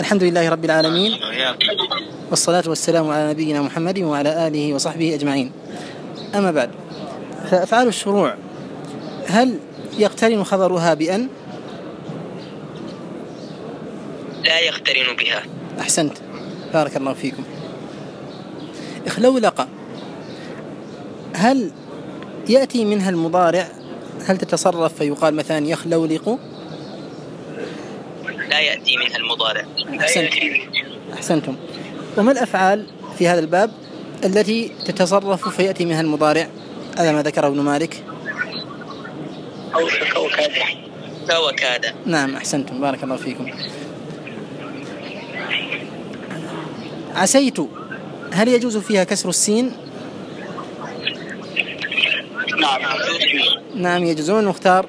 الحمد لله رب العالمين، والصلاة والسلام على نبينا محمد وعلى آله وصحبه أجمعين. أما بعد، فأفعال الشروع هل يقترن خبرها بأن؟ لا يقترن بها. أحسنت، بارك الله فيكم. اخلولق هل يأتي منها المضارع؟ هل تتصرف فيقال مثلا يخلولق؟ لا يأتي منها المضارع. أحسنتم. وما الأفعال في هذا الباب التي تتصرف فيأتي منها المضارع؟ هذا ما ذكره ابن مالك. وكاد. نعم، أحسنتم، بارك الله فيكم. عسيت هل يجوز فيها كسر السين؟ نعم يجوز. المختار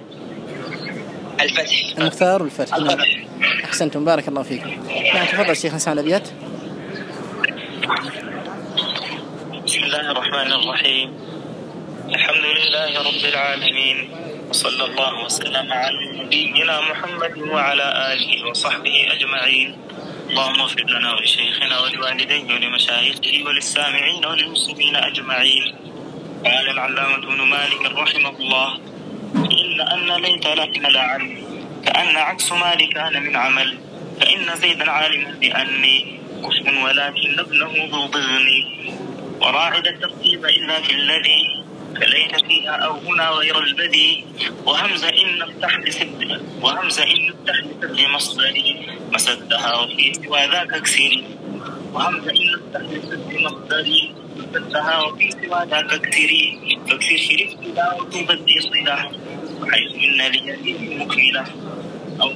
الفتح. نعم. أحسنتم، بارك الله فيكم. نعم، تفضل شيخ نسمع الأبيات. بسم الله الرحمن الرحيم. الحمد لله رب العالمين، وصلى الله وسلم على نبينا محمد وعلى آله وصحبه أجمعين. اللهم اغفر لنا ولشيخنا ولوالديه ولمشايخه وللسامعين وللمسلمين أجمعين. قال العلامة ابن مالك رحمه الله: أن ليت لك لعل كأن عكس مالك كان من عمل، فإن زيدا عالم بأني كفء ولكن ابنه ذو ضغني، وراعد الترتيب إلا في الذي فليت فيها أو هنا غير البدي، وهمزة إن افتح بسد مصدري مسدها وفي سوى ذاك اكسري، وهمزة إن افتح بسد مصدري مسدها وفي سوى ذاك اكسري، فاكسر شرفت لا وتبدي صلة حيث إن ليديه مكملة أو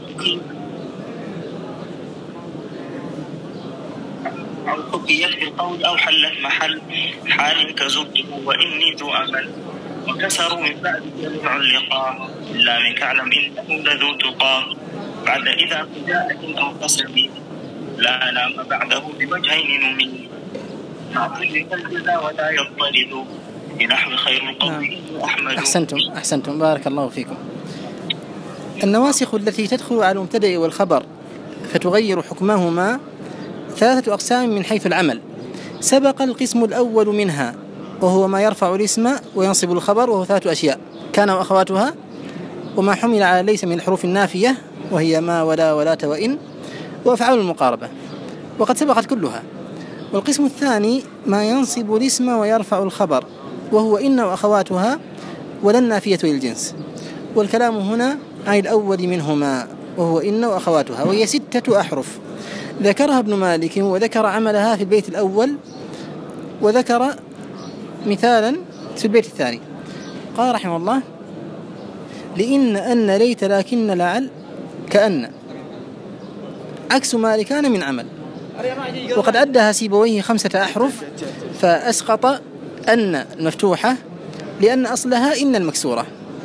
حكيت بالقول أو حلت محل حال كزبته وإني ذو أمل، وكسروا من بعد جميع اللقاء إلا من كعلم إنه لذو تقى، بعد إذا فجاءة أو قسم لا نام بعده بوجهين نمي، نعطي الجزاء ولا يضطرد بنحو خير القول أحمد. أحسنتم، بارك الله فيكم. النواسخ التي تدخل على المبتدأ والخبر فتغير حكمهما 3 أقسام من حيث العمل. سبق القسم الأول منها وهو ما يرفع الاسم وينصب الخبر، وهو 3 أشياء: كان وأخواتها، وما حمل على ليس من الحروف النافية وهي ما ولا ولاة وإن، وأفعال المقاربة، وقد سبقت كلها. والقسم الثاني ما ينصب الاسم ويرفع الخبر، وهو إن وأخواتها ولا النافية للجنس. والكلام هنا عن الأول منهما وهو إن وأخواتها، وهي 6 أحرف ذكرها ابن مالك، وذكر عملها في البيت الأول، وذكر مثالا في البيت الثاني. قال رحمه الله: لإن أن ليت لكن لعل كأن عكس ما كان من عمل. وقد عدها سيبويه 5 أحرف، فأسقط أن المفتوحة لأن أصلها إن المكسورة.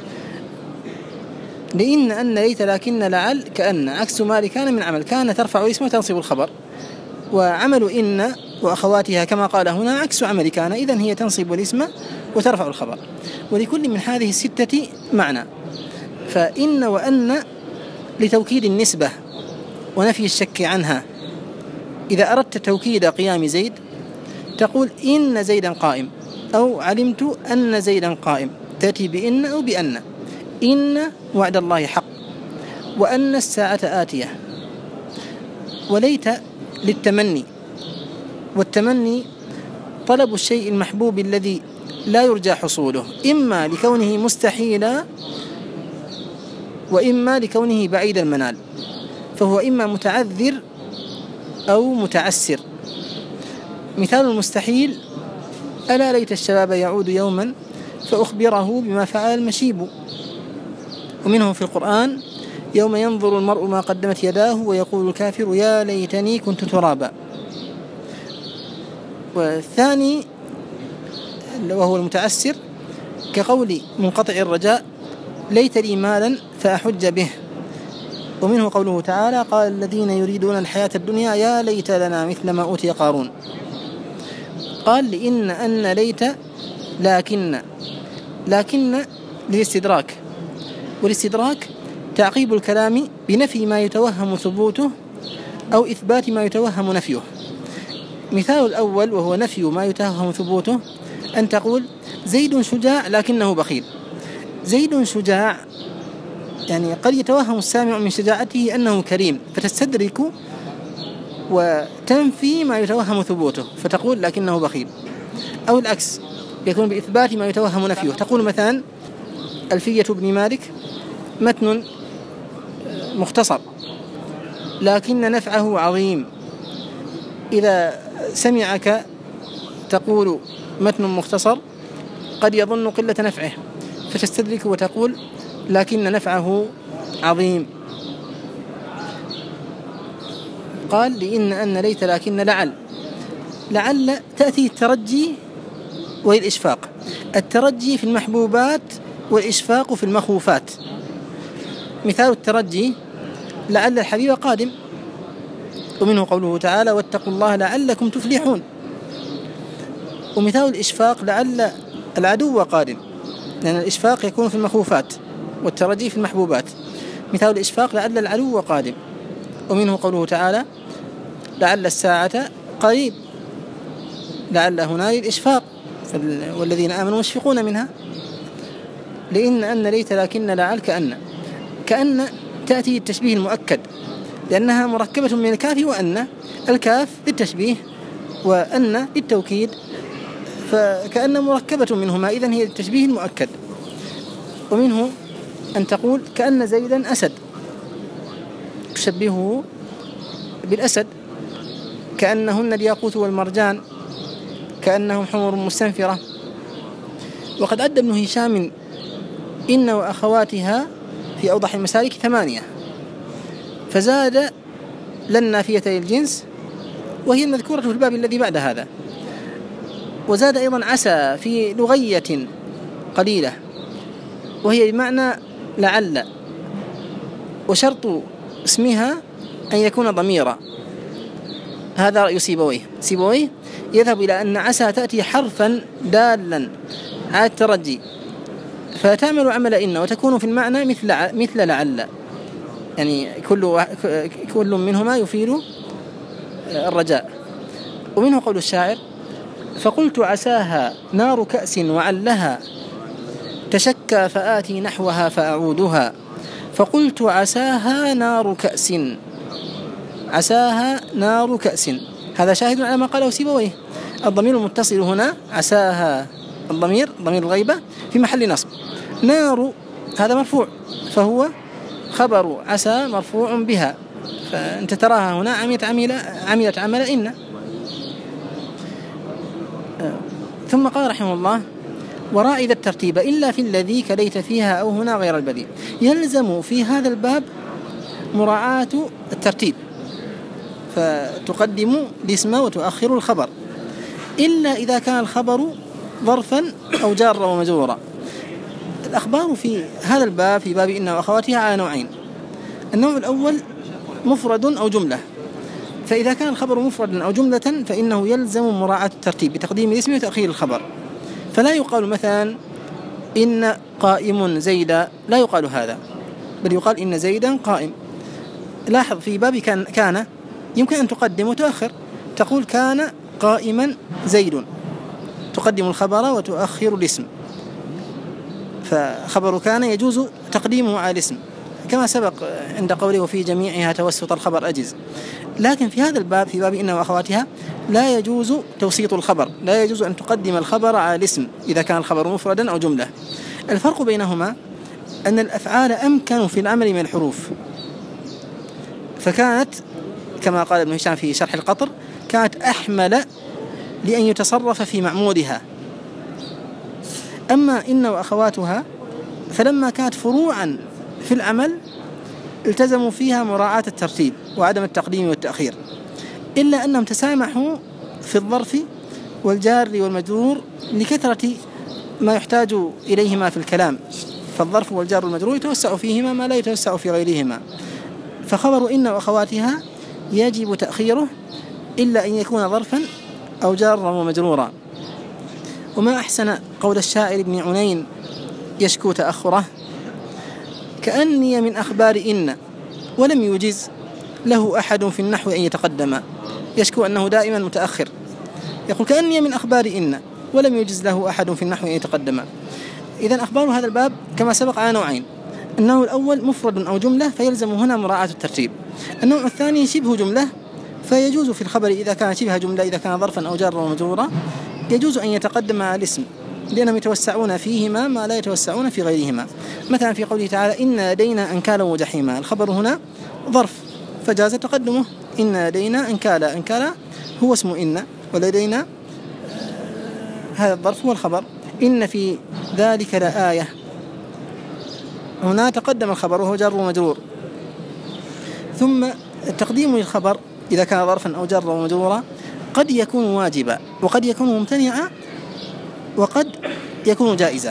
لإن أن ليت لكن لعل كأن عكس ما كان من عمل، كان ترفع الاسم وتنصب الخبر، وعمل إن وأخواتها كما قال هنا عكس عمل كان، إذن هي تنصب الاسم وترفع الخبر. ولكل من هذه 6 معنى. فإن وأن لتوكيد النسبة ونفي الشك عنها. إذا أردت توكيد قيام زيد تقول إن زيدا قائم، أو علمت أن زيدا قائم، تأتي بإن أو بأن. إن وعد الله حق، وأن الساعة آتية. وليت للتمني، والتمني طلب الشيء المحبوب الذي لا يرجى حصوله، إما لكونه مستحيلا وإما لكونه بعيد المنال، فهو إما متعذر أو متعسر. مثال المستحيل: ألا ليت الشباب يعود يوما فأخبره بما فعل المشيب. ومنه في القرآن: يوم ينظر المرء ما قدمت يداه ويقول الكافر يا ليتني كنت ترابا. والثاني وهو المتعسر كقول منقطع الرجاء: ليت لي مالا فأحج به. ومنه قوله تعالى: قال الذين يريدون الحياة الدنيا يا ليت لنا مثل ما أوتي قارون. قال: لإن أن ليت لكن للاستدراك، والاستدراك تعقيب الكلام بنفي ما يتوهم ثبوته أو إثبات ما يتوهم نفيه. مثال الأول وهو نفي ما يتوهم ثبوته أن تقول زيد شجاع لكنه بخيل. زيد شجاع يعني قد يتوهم السامع من شجاعته أنه كريم فتستدرك وتنفي ما يتوهم ثبوته فتقول لكنه بخيل. أو العكس يكون بإثبات ما يتوهم نفيه، تقول مثلا ألفية ابن مالك متن مختصر لكن نفعه عظيم. إذا سمعك تقول متن مختصر قد يظن قلة نفعه فتستدرك وتقول لكن نفعه عظيم. قال لإن أن ليت لكن لعل تأتي الترجي والإشفاق. الترجي في المحبوبات والإشفاق في المخوفات. مثال الترجي لعل الحبيب قادم، ومنه قوله تعالى واتقوا الله لعلكم تفلحون. ومثال الإشفاق لعل العدو قادم، لأن الإشفاق يكون في المخوفات والترجي في المحبوبات. مثال الإشفاق لعل العدو قادم، ومنه قوله تعالى لعل الساعة قريب. لعل هنا الإشفاق والذين آمنوا يشفقون منها. لإن أن ليت لكن لعل كأن تأتي التشبيه المؤكد لأنها مركبة من الكاف وأن. الكاف للتشبيه وأن للتوكيد، فكأن مركبة منهما، إذن هي التشبيه المؤكد. ومنه أن تقول كأن زيدا أسد، تشبهه بالأسد. كأنهن الياقوت والمرجان، كأنهم حمر مستنفرة. وقد أدى ابن هشام إن وأخواتها في أوضح المسالك 8، فزاد لن نافية للجنس وهي المذكورة في الباب الذي بعد هذا. وزاد أيضا عسى في لغية قليلة وهي بمعنى لعل، وشرط اسمها أن يكون ضميرا. هذا رأي سيبويه يذهب إلى أن عسى تأتي حرفا دالا على الترجي فتعمل عمل إن وتكون في المعنى مثل لعل، يعني كل منهما يفيد الرجاء. ومنه قول الشاعر فقلت عساها نار كأس وعلها تشكى فآتي نحوها فأعودها. فقلت عساها نار كأس، عساها نار كأس، هذا شاهد على ما قاله سيبويه. الضمير المتصل هنا عساها، ضمير الغيبة في محل نصب. نار هذا مرفوع فهو خبر عسى مرفوع بها، فأنت تراها هنا عملت عمل إن. ثم قال رحمه الله وراء ذا الترتيب إلا في الذي كليت فيها أو هنا غير البذيء. يلزم في هذا الباب مراعاة الترتيب، فتقدم الاسم وتؤخر الخبر إلا إذا كان الخبر ظرفا أو جارا ومجرورا. الأخبار في هذا الباب في باب إن وأخواتها على نوعين. النوع الأول مفرد أو جملة، فإذا كان الخبر مفردا أو جملة فإنه يلزم مراعاة الترتيب بتقديم الاسم وتأخير الخبر. فلا يقال مثلا إن قائم زيدا، لا يقال هذا، بل يقال إن زيدا قائم. لاحظ في باب كان يمكن أن تقدم وتؤخر، تقول كان قائما زيد، تقدم الخبر وتؤخر الاسم، فخبر كان يجوز تقديمه على الاسم كما سبق عند قوله وفي جميعها توسط الخبر أجز. لكن في هذا الباب في باب إن وأخواتها لا يجوز توسيط الخبر، لا يجوز أن تقدم الخبر على الاسم إذا كان الخبر مفردا أو جملة. الفرق بينهما أن الأفعال أمكن في العمل من الحروف، فكانت كما قال ابن هشام في شرح القطر كانت أحمل لأن يتصرف في معمودها. أما إن وأخواتها فلما كانت فروعا في العمل التزموا فيها مراعاة الترتيب وعدم التقديم والتأخير، إلا أنهم تسامحوا في الظرف والجار والمجرور لكثرة ما يحتاج إليهما في الكلام، فالظرف والجار والمجرور يتوسع فيهما ما لا يتوسع في غيرهما. فخبر إن وأخواتها يجب تأخيره إلا أن يكون ظرفا أو جارا ومجرورا. وما أحسن قول الشاعر ابن عنين يشكو تأخره كأني من أخبار إن ولم يجز له أحد في النحو أن يتقدم، يشكو أنه دائما متأخر، يقول كأني من أخبار إن، ولم يجز له أحد في النحو أن يتقدم. إذن أخبار هذا الباب كما سبق على نوعين: النوع الأول مفرد أو جملة فيلزم هنا مراعاة الترتيب، النوع الثاني شبه جملة فيجوز في الخبر إذا كان شبه جملة، إذا كان ظرفا أو جارا ومجرورا يجوز أن يتقدم على الاسم لأنهم يتوسعون فيهما ما لا يتوسعون في غيرهما. مثلا في قوله تعالى إن لدينا أنكالا وجحيما، الخبر هنا ظرف فجاز تقدمه إن لدينا أنكالا، أنكالا هو اسم إن، ولدينا هذا الظرف هو الخبر. إن في ذلك لآية، هنا تقدم الخبر وهو جار ومجرور. ثم التقديم للخبر إذا كان ظرفا أو جارا ومجرورا قد يكون واجبا وقد يكون ممتنعا وقد يكون جائزا.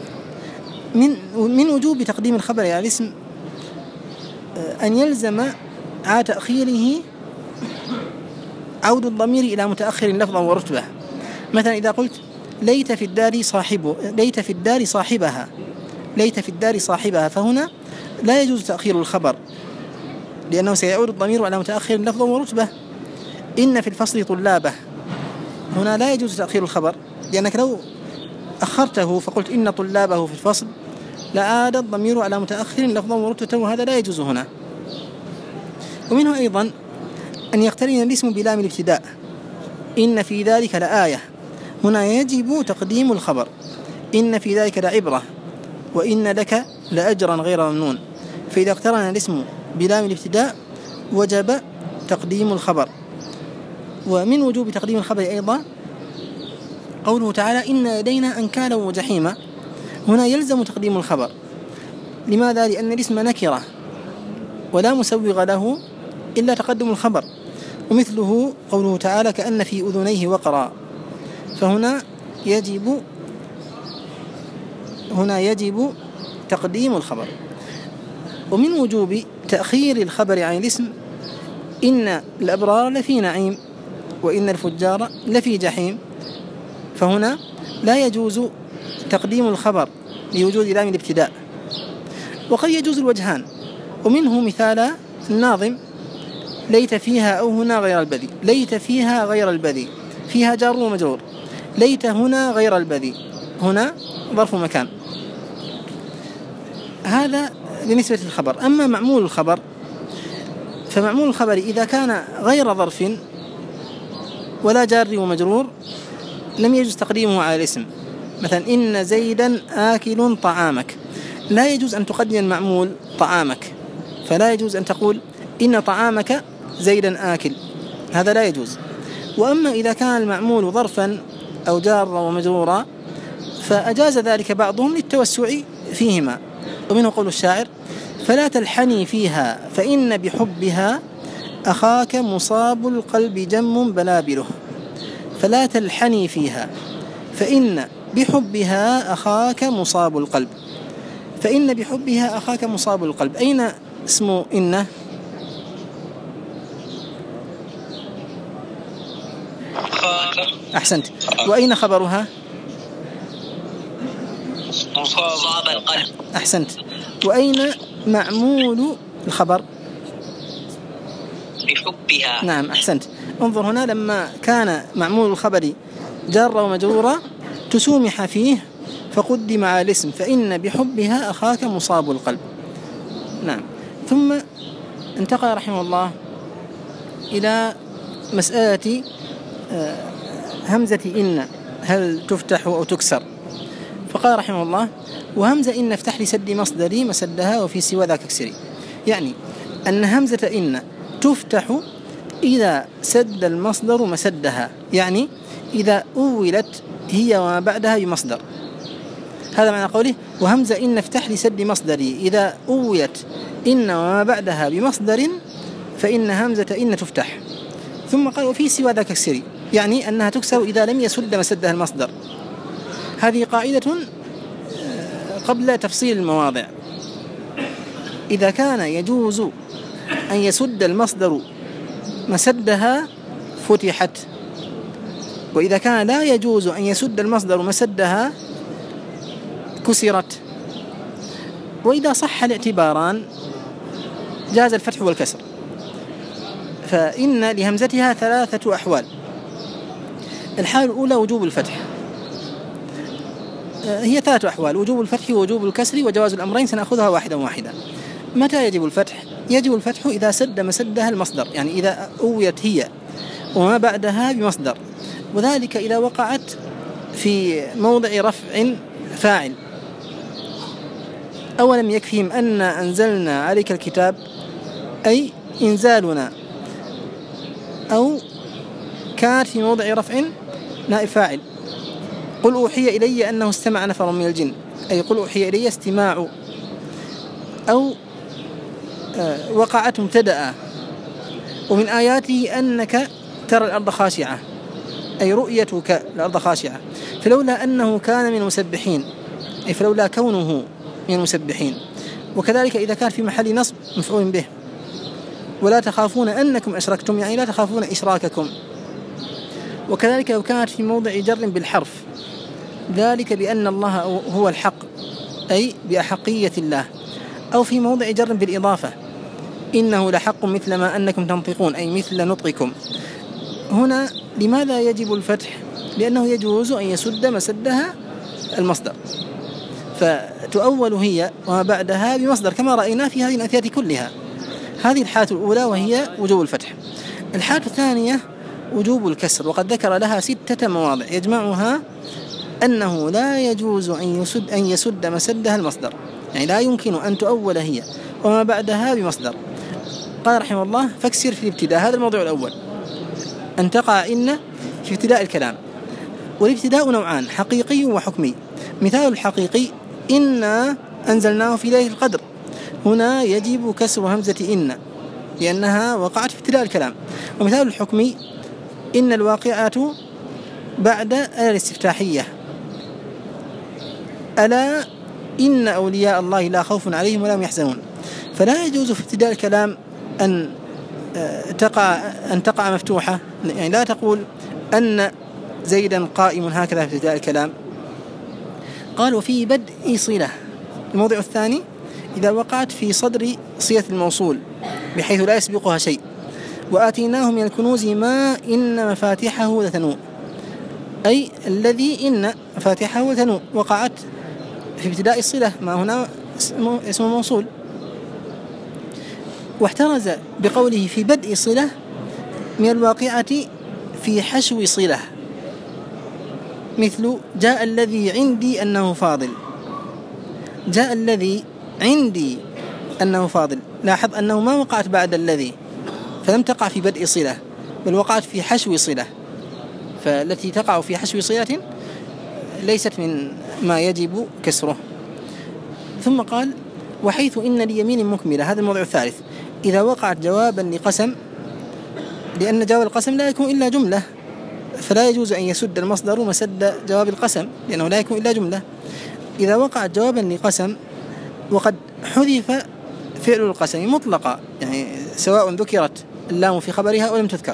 من وجوب تقديم الخبر على الاسم أن يلزم على تأخيره عود الضمير إلى متأخر لفظا ورتبة. مثلا إذا قلت ليت في الدار صاحبه، ليت في الدار صاحبها، ليت في الدار صاحبها، فهنا لا يجوز تأخير الخبر لأنه سيعود الضمير على متأخر لفظا ورتبة. إن في الفصل طلابه، هنا لا يجوز تأخير الخبر لأنك لو أخرته فقلت إن طلابه في الفصل لعاد الضمير على متأخر لفظا ورتبة، وهذا لا يجوز هنا. ومنه أيضا أن يقترن الاسم بلام الابتداء، إن في ذلك لآية، هنا يجب تقديم الخبر، إن في ذلك لعبرة، وإن لك لأجرا غير ممنون. فإذا اقترن الاسم بلام الابتداء وجب تقديم الخبر. ومن وجوب تقديم الخبر أيضا قوله تعالى إن لدينا أنكالا وجحيما، هنا يلزم تقديم الخبر. لماذا؟ لأن الاسم نكرة ولا مسوغ له إلا تقدم الخبر. ومثله قوله تعالى كأن في أذنيه وقرا، فهنا يجب تقديم الخبر. ومن وجوب تأخير الخبر عن الاسم إن الأبرار لفي نعيم وإن الفجار لفي جحيم، فهنا لا يجوز تقديم الخبر لوجود لام الابتداء. وقد يجوز الوجهان، ومنه مثال الناظم ليت فيها أو هنا غير البذي، ليت فيها غير البذي، فيها جار ومجرور، ليت هنا غير البذي، هنا ظرف مكان. هذا بالنسبة للخبر. أما معمول الخبر فمعمول الخبر إذا كان غير ظرف ولا جار ومجرور لم يجوز تقديمه على الاسم. مثلا إن زيدا آكل طعامك، لا يجوز أن تقدم المعمول طعامك، فلا يجوز أن تقول إن طعامك زيدا آكل، هذا لا يجوز. وأما إذا كان المعمول ظرفا أو جارا ومجرورا فأجاز ذلك بعضهم للتوسع فيهما. ومنه قول الشاعر فلا تلحني فيها فإن بحبها أخاك مصاب القلب جم بلابله، فلا تلحني فيها فإن بحبها أخاك مصاب القلب، فإن بحبها أخاك مصاب القلب. أين اسم إن؟ أحسنت. وأين خبرها؟ مصاب القلب. أحسنت. وأين معمول الخبر؟ بحبها. نعم أحسنت. انظر هنا لما كان معمول الخبر جار ومجرورا تسومح فيه فقدم على الاسم فإن بحبها أخاك مصاب القلب. نعم. ثم انتقل رحمه الله إلى مسألة همزة إن هل تفتح أو تكسر. فقال رحمه الله وهمزة إن افتح لسد مصدري مسدها وفي سوى ذاك اكسري، يعني أن همزة إن تفتح إذا سد المصدر مسدها، يعني إذا أولت هي وما بعدها بمصدر. هذا معنى قوله وهمزة إن افتح لسد مصدري، إذا أولت إن وما بعدها بمصدر فإن همزة إن تفتح. ثم قال وفي سوى ذاك اكسري، يعني أنها تكسر إذا لم يسد مسدها المصدر. هذه قاعدة قبل تفصيل المواضع. إذا كان يجوز أن يسد المصدر مسدها فتحت، وإذا كان لا يجوز أن يسد المصدر مسدها كسرت. وإذا صح الاعتباران جاز الفتح والكسر. فإن لهمزتها 3 أحوال. الحال الأولى وجوب الفتح، هي 3 أحوال: وجوب الفتح ووجوب الكسر وجواز الأمرين، سنأخذها واحدا واحدا. متى يجب الفتح؟ يجب الفتح إذا سد مسدها المصدر، يعني إذا أويت هي وما بعدها بمصدر، وذلك إذا وقعت في موضع رفع فاعل. أولم يكفيهم أن أنزلنا عليك الكتاب، أي إنزالنا، أو كانت في موضع رفع نائب فاعل. قل أوحي إلي أنه استمع نفر من الجن، أي قل أوحي إلي استماع. أو وقعت مبتدأ. ومن آياته أنك ترى الأرض خاشعة، أي رؤيتك الأرض خاشعة. فلولا أنه كان من المسبحين، أي فلولا كونه من المسبحين. وكذلك إذا كان في محل نصب مفعول به. ولا تخافون أنكم أشركتم، يعني لا تخافون إشراككم. وكذلك لو كانت في موضع جر بالحرف، ذلك بأن الله هو الحق، أي بأحقية الله. أو في موضع جر بالإضافة، إنه لحق مثل ما أنكم تنطقون، أي مثل نطقكم. هنا لماذا يجب الفتح؟ لأنه يجوز أن يسد مسدها المصدر، فتؤول هي وما بعدها بمصدر كما رأينا في هذه الأمثلة كلها. هذه الحالة الأولى وهي وجوب الفتح. الحالة الثانية وجوب الكسر، وقد ذكر لها 6 مواضع يجمعها أنه لا يجوز أن يسد مسدها المصدر، يعني لا يمكن أن تؤول هي وما بعدها بمصدر. قال رحمه الله: فاكسر في الابتداء. هذا الموضوع الأول، أن تقع إن في ابتداء الكلام. والابتداء نوعان: حقيقي وحكمي. مثال الحقيقي: إنا أنزلناه في ليلة القدر. هنا يجب كسر همزة إن لأنها وقعت في ابتداء الكلام. ومثال الحكمي: إن الواقعة بعد الاستفتاحية. ألا إن أولياء الله لا خوف عليهم ولا هم يحزنون. فلا يجوز في ابتداء الكلام أن تقع مفتوحة، يعني لا تقول أن زيدا قائم هكذا في ابتداء الكلام. قال: وفي بدء صلة. الموضع الثاني: إذا وقعت في صدر صيغة الموصول بحيث لا يسبقها شيء. وآتيناه من الكنوز ما إن مفاتحه لتنوء، أي الذي إن مفاتحه لتنوء وقعت في ابتداء الصلة، ما هنا اسم موصول. واحترز بقوله في بدء صلة من الواقعة في حشو صلة، مثل جاء الذي عندي أنه فاضل. جاء الذي عندي أنه فاضل، لاحظ أنه ما وقعت بعد الذي، فلم تقع في بدء صلة بل وقعت في حشو صلة، فالتي تقع في حشو صلة ليست من ما يجب كسره. ثم قال: وحيث إن ليمين مكملة. هذا الموضوع الثالث: إذا وقعت جوابا لقسم، لأن جواب القسم لا يكون إلا جملة، فلا يجوز أن يسد المصدر مسد جواب القسم لأنه لا يكون إلا جملة. إذا وقعت جوابا لقسم وقد حذف فعل القسم مطلقا، يعني سواء ذكرت اللام في خبرها أو لم تذكر.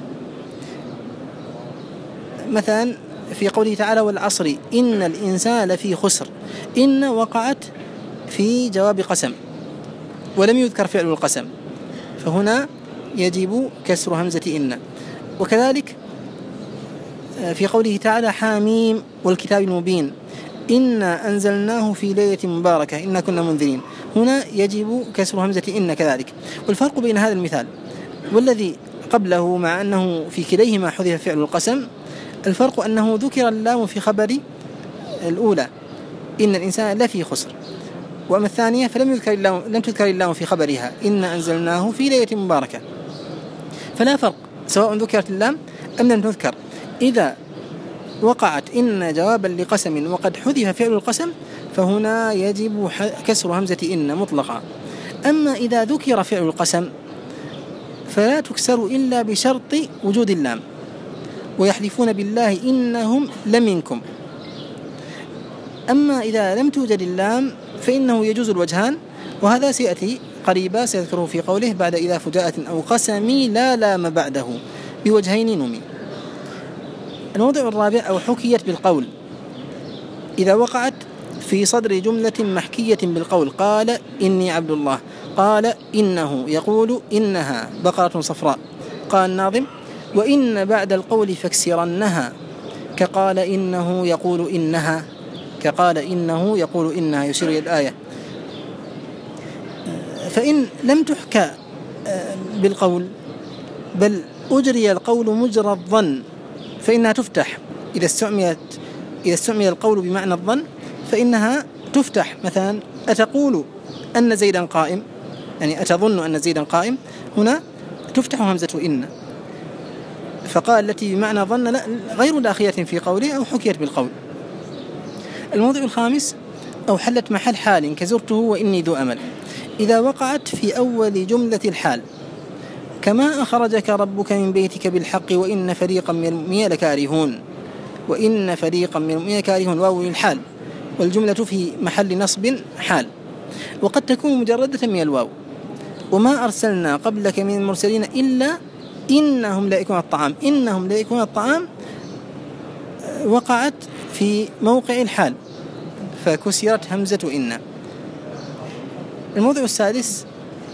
مثلا في قوله تعالى: والعصر إن الإنسان لفي خسر. إن وقعت في جواب قسم ولم يذكر فعل القسم، فهنا يجب كسر همزة إن. وكذلك في قوله تعالى: حاميم والكتاب المبين. إنا أنزلناه في ليلة مباركة إنا كنا منذرين. هنا يجب كسر همزة إن كذلك. والفرق بين هذا المثال والذي قبله مع أنه في كليهما حذف فعل القسم، الفرق أنه ذكر اللام في خبر الأولى إن الإنسان لفي خسر، وأما الثانية فلم تذكر اللام في خبرها إنا أنزلناه في ليلة مباركة. فلا فرق سواء ذكرت اللام أم لم تذكر. إذا وقعت إن جوابا لقسم وقد حذف فعل القسم فهنا يجب كسر همزة إن مطلقا. أما إذا ذكر فعل القسم فلا تكسر إلا بشرط وجود اللام، ويحلفون بالله إنهم لمنكم. أما إذا لم توجد اللام فإنه يجوز الوجهان، وهذا سيأتي قريبا سيذكره في قوله: بعد إذا فجاءة أو قسمي لا لام بعده بوجهين نمي. الموضع الرابع: أو حكيت بالقول. إذا وقعت في صدر جملة محكية بالقول: قال إني عبد الله، قال إنه، يقول إنها بقرة صفراء. قال الناظم: وإن بعد القول فاكسرنها كقال إنه يقول إنها، كقال إنه يقول إنها، يشير إلى الآية. فإن لم تحكى بالقول بل أجري القول مجرى الظن فإنها تفتح. إذا استعمل القول بمعنى الظن فإنها تفتح. مثلا: أتقول أن زيدا قائم، يعني أتظن أن زيدا قائم، هنا تفتح همزة إن. فقال التي بمعنى ظن لا غير داخلة في قوله أو حكيت بالقول. الموضع الخامس: أو حلت محل حال كزرته وإني ذو أمل، إذا وقعت في أول جملة الحال، كما أخرجك ربك من بيتك بالحق وإن فريقا من المؤمنين لكارهون، وإن فريقا من المؤمنين لكارهون، واو الحال، والجملة في محل نصب حال، وقد تكون مجردة من الواو. وما أرسلنا قبلك من المرسلين إلا إنهم ليأكلون الطعام، إنهم ليأكلون الطعام وقعت في موقع الحال فكسرت همزة إن. الموضع السادس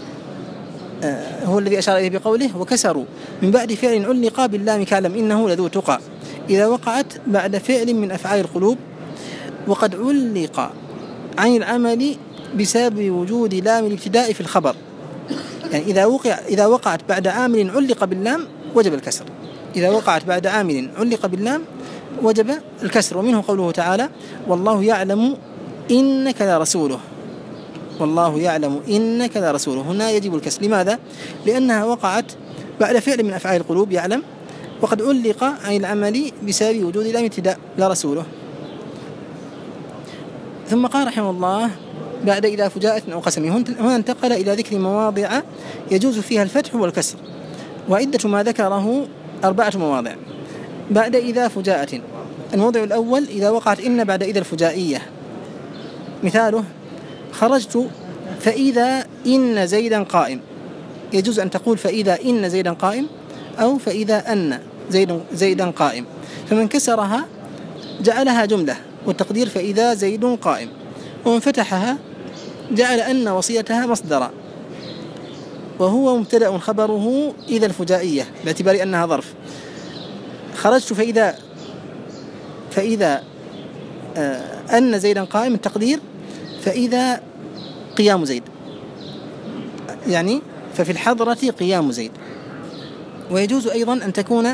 هو الذي أشار إليه بقوله: وكسروا من بعد فعل علق باللام كعلم إنه لذو تقى، إذا وقعت بعد فعل من أفعال القلوب، وقد علق عن العمل بسبب وجود لام الابتداء في الخبر. يعني إذا وقعت بعد عامل علق باللام وجب الكسر، إذا وقعت بعد عامل علق باللام وجب الكسر. ومنه قوله تعالى: والله يعلم إنك لرسوله، والله يعلم إنك لرسوله، هنا يجب الكسر. لماذا؟ لأنها وقعت بعد فعل من أفعال القلوب يعلم، وقد علق عن العمل بسبب وجود لام ابتداء لرسوله. ثم قال رحمه الله: بعد إذا فجاءة أو قسم، هنا انتقل إلى ذكر مواضع يجوز فيها الفتح والكسر، وعدة ما ذكره 4 مواضع. بعد إذا فجاءة: الموضع الأول إذا وقعت إن بعد إذا الفجائية، مثاله: خرجت فإذا إن زيدا قائم، يجوز أن تقول فإذا إن زيدا قائم، أو فإذا أن زيدا قائم، فمن كسرها جعلها جملة والتقدير فإذا زيد قائم، ومن فتحها جعل أن وصيتها مصدرا، وهو مبتدأ خبره إذا الفجائية باعتبار أنها ظرف. خرجت فإذا أن زيدا قائم، التقدير فإذا قيام زيد، يعني ففي الحضرة قيام زيد. ويجوز أيضا أن تكون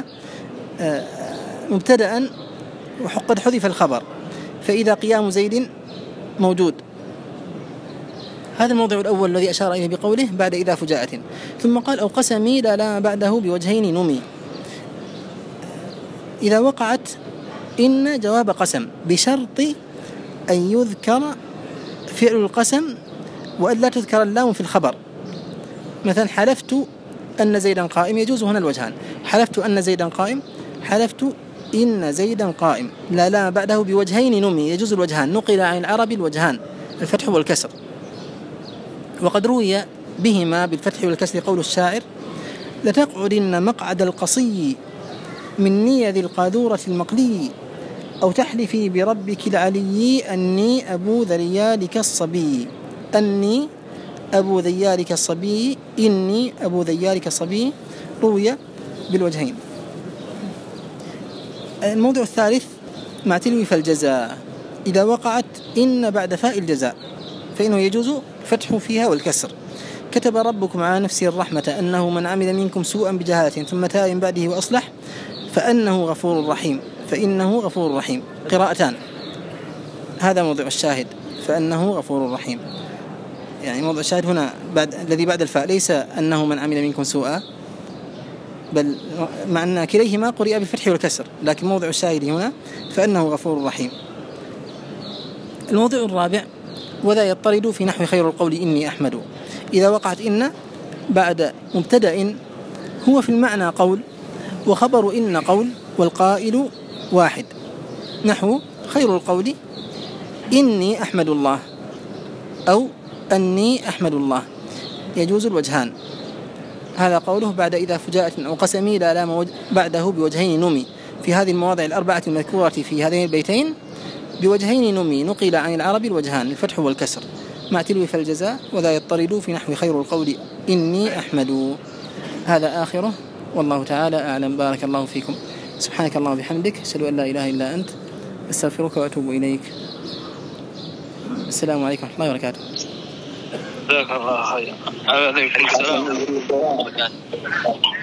مبتدأ وقد حذف الخبر، فإذا قيام زيد موجود. هذا الموضع الأول الذي أشار إليه بقوله: بعد إذا فجاءة. ثم قال: أو قسمي لا لام بعده بوجهين نمي، إذا وقعت إن جواب قسم بشرط أن يذكر فعل القسم وأن لا تذكر اللام في الخبر. مثلا: حلفت أن زيدا قائم، يجوز هنا الوجهان: حلفت أن زيدا قائم، حلفت إن زيدا قائم، لا لام بعده بوجهين نمي، يجوز الوجهان، نقل عن العرب الوجهان الفتح والكسر. وقد روي بهما بالفتح والكسر قول الشاعر: لتقعدن مقعد القصي من ني ذي القاذورة المقلي، أو تحلفي بربك العلي أني أبو ذيالك الصبي، أني أبو ذيالك الصبي، إني أبو ذيالك الصبي، روي بالوجهين. الموضوع الثالث مع تلوي فالجزاء، إذا وقعت إن بعد فاء الجزاء فإنه يجوز فتح فيها والكسر. كتب ربكم على نفسه الرحمة أنه من عمل منكم سوءا بجهالة ثم تاب من بعده وأصلح فأنه غفور رحيم، فإنه غفور رحيم، قراءتان. هذا موضع الشاهد، فأنه غفور رحيم. يعني موضع الشاهد هنا الذي بعد الفاء ليس أنه من عمل منكم سوءا، بل مع أن كليهما قرئ بالفتح والكسر، لكن موضع الشاهد هنا فأنه غفور رحيم. الموضع الرابع: وذا يطرد في نحو خير القول إني أحمد، إذا وقعت إن بعد مبتدأ هو في المعنى قول، وخبر إن قول، والقائل واحد، نحو خير القول إني أحمد الله، أو أني أحمد الله، يجوز الوجهان. هذا قوله: بعد إذا فجاءت أو قسمي لا لام بعده بوجهين نمي، في هذه المواضع 4 المذكورة في هذين البيتين بوجهين نمي، نقل عن العرب الوجهان الفتح والكسر مع تلو فالجزاء، وذا يطرد في نحو خير القول إني أحمد. هذا آخره، والله تعالى أعلم. بارك الله فيكم. سبحانك اللهم وبحمدك، أشهد أن لا إله إلا أنت، أستغفرك وأتوب إليك. السلام عليكم ورحمة الله وبركاته. جزاك الله خيرا. عليكم السلام.